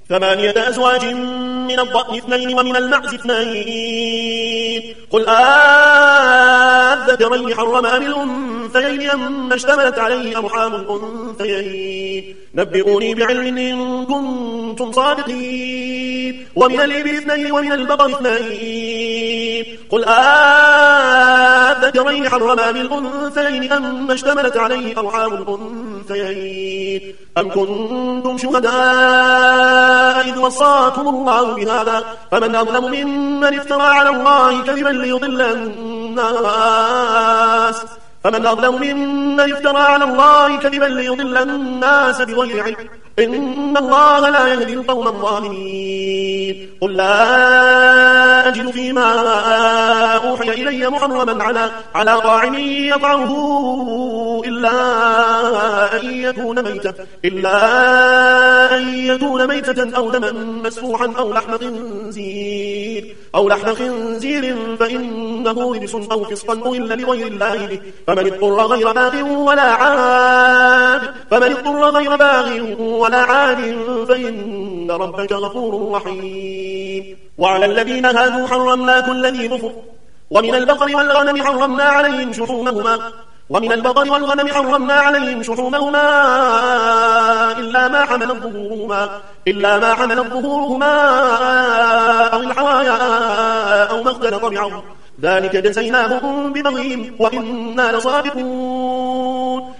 ثمانية أزواج من الضأن 2 ومن المعز 2. قل أذكرين حرم أم الأنثيين أما اشتملت عليه أرحام الأنثيين نبئوني بعلم إن كنتم صادقين. ومن الإبل 2 ومن البقر 2. قل أذكرين حرم أم الأنثيين أما اشتملت عليه أرحام الأنثيين أم كنتم شهداء إذ وصاكم الله بهذا فمن أظلم ممن افترى على الله كذبا ليضل الناس بغير علم إن الله لا يهدي القوم الظالمين. قل لا أجد فيما أوحي إلي محرما على طاعم يطعمه إلا أن يكون ميتة أو دما مسفوحا أو لحم خنزير فإنه رجس أو فسقا أهل لغير الله به فمن اضطر غير باغ ولا عاد فإن ربك غفور رحيم. وعلى الذين هادوا حرمنا كل ذي ظفر ومن البقر والغنم حرمنا عليهم شحومهما إلا ما حملت ظهورهما أو الحوايا أو ما اختلط بعظم ذلك جزيناهم ببغيهم وإنا لصادقون.